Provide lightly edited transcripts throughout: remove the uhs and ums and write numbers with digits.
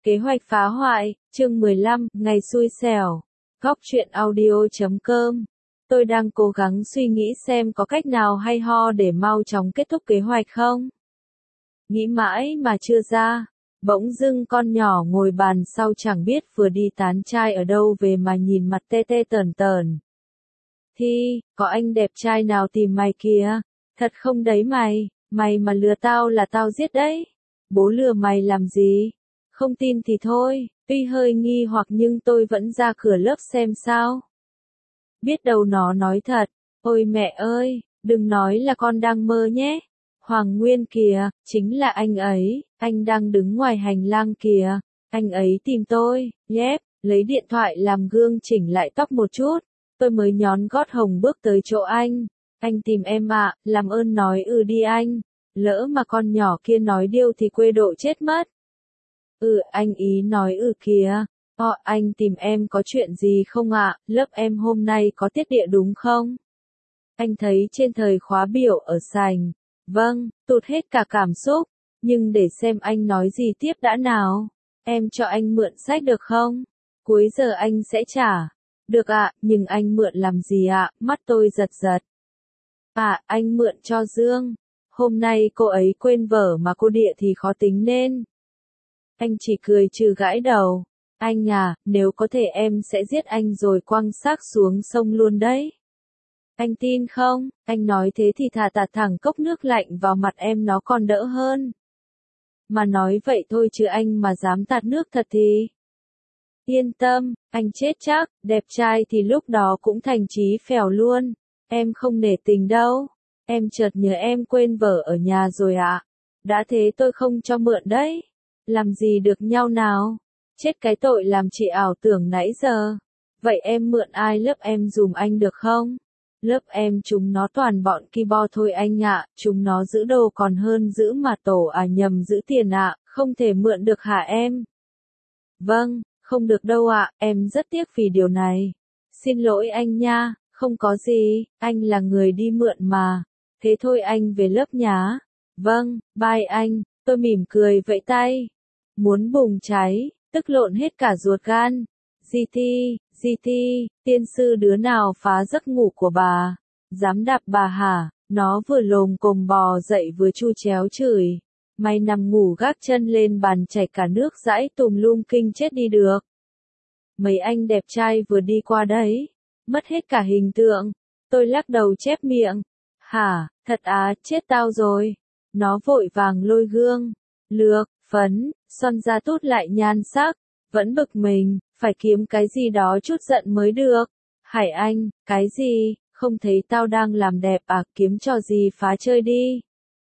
Kế hoạch phá hoại, chương 15, ngày xui xẻo. Góc truyện audio.com. Tôi đang cố gắng suy nghĩ xem có cách nào hay ho để mau chóng kết thúc kế hoạch không. Nghĩ mãi mà chưa ra. Bỗng dưng con nhỏ ngồi bàn sau chẳng biết vừa đi tán trai ở đâu về mà nhìn mặt tê tê tởn tởn. Thi, có anh đẹp trai nào tìm mày kìa? Thật không đấy mày, mày mà lừa tao là tao giết đấy. Bố lừa mày làm gì? Không tin thì thôi, tuy hơi nghi hoặc nhưng tôi vẫn ra cửa lớp xem sao. Biết đâu nó nói thật, ôi mẹ ơi, đừng nói là con đang mơ nhé. Hoàng Nguyên kìa, chính là anh ấy, anh đang đứng ngoài hành lang kìa, anh ấy tìm tôi, nhép, lấy điện thoại làm gương chỉnh lại tóc một chút, tôi mới nhón gót hồng bước tới chỗ anh tìm em ạ, làm ơn nói đi anh, lỡ mà con nhỏ kia nói điêu thì quê độ chết mất. Anh ý nói kìa. Anh tìm em có chuyện gì không ạ? Lớp em hôm nay có tiết địa đúng không? Anh thấy trên thời khóa biểu ở sảnh. Vâng, tụt hết cả cảm xúc. Nhưng để xem anh nói gì tiếp đã nào. Em cho anh mượn sách được không? Cuối giờ anh sẽ trả. Được ạ, nhưng anh mượn làm gì ạ? Mắt tôi giật giật. Anh mượn cho Dương. Hôm nay cô ấy quên vở mà cô địa thì khó tính nên. Anh chỉ cười trừ gãi đầu. Anh à, nếu có thể em sẽ giết anh rồi quăng xác xuống sông luôn đấy. Anh tin không? Anh nói thế thì thà tạt thẳng cốc nước lạnh vào mặt em nó còn đỡ hơn. Mà nói vậy thôi chứ anh mà dám tạt nước thật thì. Yên tâm, anh chết chắc, đẹp trai thì lúc đó cũng thành chí phèo luôn. Em không nể tình đâu. Em chợt nhớ em quên vở ở nhà rồi ạ. Đã thế tôi không cho mượn đấy. Làm gì được nhau nào? Chết cái tội làm chị ảo tưởng nãy giờ. Vậy em mượn ai lớp em dùm anh được không? Lớp em chúng nó toàn bọn ki-bo thôi anh ạ, chúng nó giữ đồ còn hơn giữ mà tổ nhầm giữ tiền ạ, không thể mượn được hả em? Vâng, không được đâu ạ, em rất tiếc vì điều này. Xin lỗi anh nha, không có gì, anh là người đi mượn mà. Thế thôi anh về lớp nhá. Vâng, bye anh, tôi mỉm cười vẫy tay. Muốn bùng cháy, tức lộn hết cả ruột gan. GT, tiên sư đứa nào phá giấc ngủ của bà? Dám đạp bà hả? Nó vừa lồm cồm bò dậy vừa chu chéo chửi. Mày nằm ngủ gác chân lên bàn chảy cả nước dãi tùm lum kinh chết đi được. Mấy anh đẹp trai vừa đi qua đấy. Mất hết cả hình tượng. Tôi lắc đầu chép miệng. Hả, thật chết tao rồi. Nó vội vàng lôi gương. Lược, phấn, son ra tút lại nhan sắc. Vẫn bực mình, phải kiếm cái gì đó chút giận mới được. Hải Anh, cái gì, không thấy tao đang làm đẹp kiếm trò gì phá chơi đi.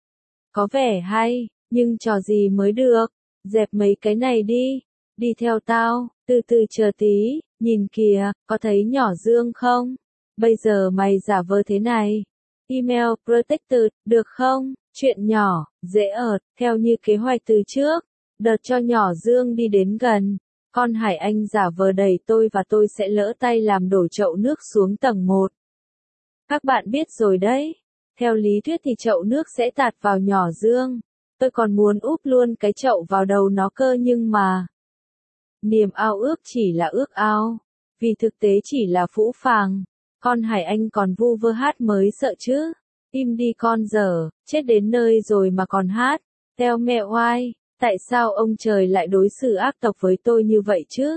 Có vẻ hay, nhưng trò gì mới được, dẹp mấy cái này đi. Đi theo tao, từ từ chờ tí, nhìn kìa, có thấy nhỏ Dương không? Bây giờ mày giả vờ thế này. Email protected, được không? Chuyện nhỏ, dễ ợt, theo như kế hoạch từ trước. Đợt cho nhỏ Dương đi đến gần. Con Hải Anh giả vờ đẩy tôi và tôi sẽ lỡ tay làm đổ chậu nước xuống tầng 1. Các bạn biết rồi đấy. Theo lý thuyết thì chậu nước sẽ tạt vào nhỏ Dương. Tôi còn muốn úp luôn cái chậu vào đầu nó cơ nhưng mà. Niềm ao ước chỉ là ước ao. Vì thực tế chỉ là phũ phàng. Con Hải Anh còn vu vơ hát mới sợ chứ. Im đi con dở, chết đến nơi rồi mà còn hát. Teo mẹ oai. Tại sao ông trời lại đối xử ác độc với tôi như vậy chứ?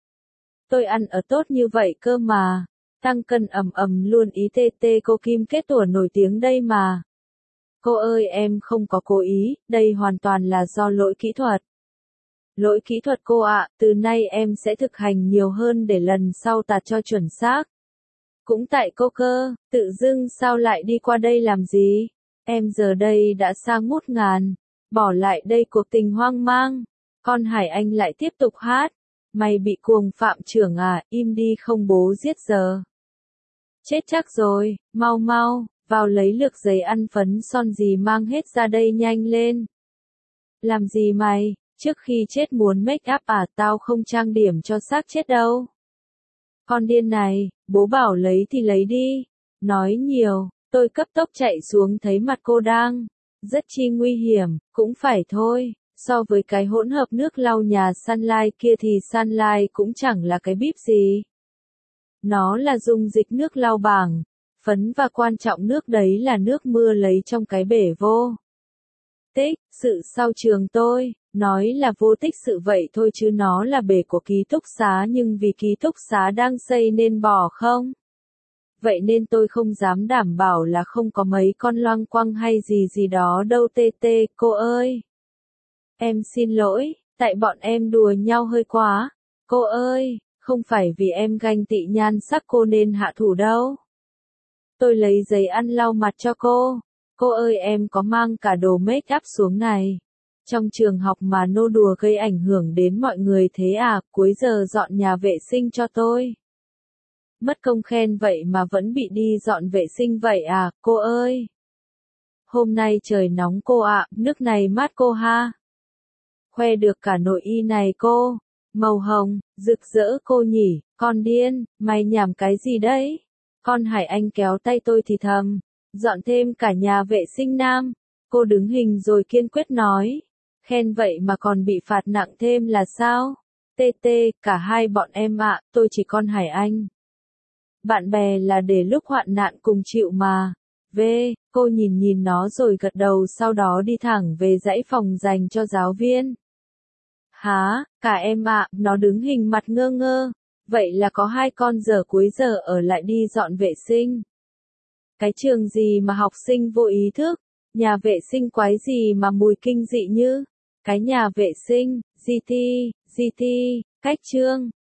Tôi ăn ở tốt như vậy cơ mà. Tăng cân ầm luôn ý tê cô Kim Kết Tủa nổi tiếng đây mà. Cô ơi em không có cố ý, đây hoàn toàn là do lỗi kỹ thuật. Lỗi kỹ thuật cô ạ, từ nay em sẽ thực hành nhiều hơn để lần sau tạt cho chuẩn xác. Cũng tại cô cơ, tự dưng sao lại đi qua đây làm gì? Em giờ đây đã xa ngút ngàn. Bỏ lại đây cuộc tình hoang mang. Con Hải Anh lại tiếp tục hát. Mày bị cuồng phạm trưởng im đi không bố giết giờ. Chết chắc rồi, mau, vào lấy lược giấy ăn phấn son gì mang hết ra đây nhanh lên. Làm gì mày, trước khi chết muốn make up tao không trang điểm cho xác chết đâu. Con điên này, bố bảo lấy thì lấy đi. Nói nhiều, tôi cấp tốc chạy xuống thấy mặt cô đang. Rất chi nguy hiểm, cũng phải thôi, So với cái hỗn hợp nước lau nhà Sunlight kia thì Sunlight cũng chẳng là cái bíp gì. Nó là dung dịch nước lau bảng, phấn và quan trọng nước đấy là nước mưa lấy trong cái bể vô tích sự sau trường tôi, nói là vô tích sự vậy thôi chứ nó là bể của ký túc xá nhưng vì ký túc xá đang xây nên bỏ không. Vậy nên tôi không dám đảm bảo là không có mấy con loang quăng hay gì gì đó đâu tê tê, cô ơi. Em xin lỗi, tại bọn em đùa nhau hơi quá. Cô ơi, không phải vì em ganh tị nhan sắc cô nên hạ thủ đâu. Tôi lấy giấy ăn lau mặt cho cô. Cô ơi em có mang cả đồ make up xuống này. Trong trường học mà nô đùa gây ảnh hưởng đến mọi người thế à, cuối giờ dọn nhà vệ sinh cho tôi. Mất công khen vậy mà vẫn bị đi dọn vệ sinh vậy à, cô ơi. Hôm nay trời nóng cô ạ, nước này mát cô ha. Khoe được cả nội y này cô. Màu hồng, rực rỡ cô nhỉ, con điên, mày nhảm cái gì đấy? Con Hải Anh kéo tay tôi thì thầm. Dọn thêm cả nhà vệ sinh nam. Cô đứng hình rồi kiên quyết nói. Khen vậy mà còn bị phạt nặng thêm là sao? Tê tê, cả hai bọn em ạ, tôi chỉ con Hải Anh. Bạn bè là để lúc hoạn nạn cùng chịu mà. Cô nhìn nó rồi gật đầu sau đó đi thẳng về dãy phòng dành cho giáo viên. Hả, cả em ạ, nó đứng hình mặt ngơ ngơ. Vậy là có hai con giờ cuối giờ ở lại đi dọn vệ sinh. Cái trường gì mà học sinh vô ý thức, nhà vệ sinh quái gì mà mùi kinh dị như. Cái nhà vệ sinh, GT, cách chương.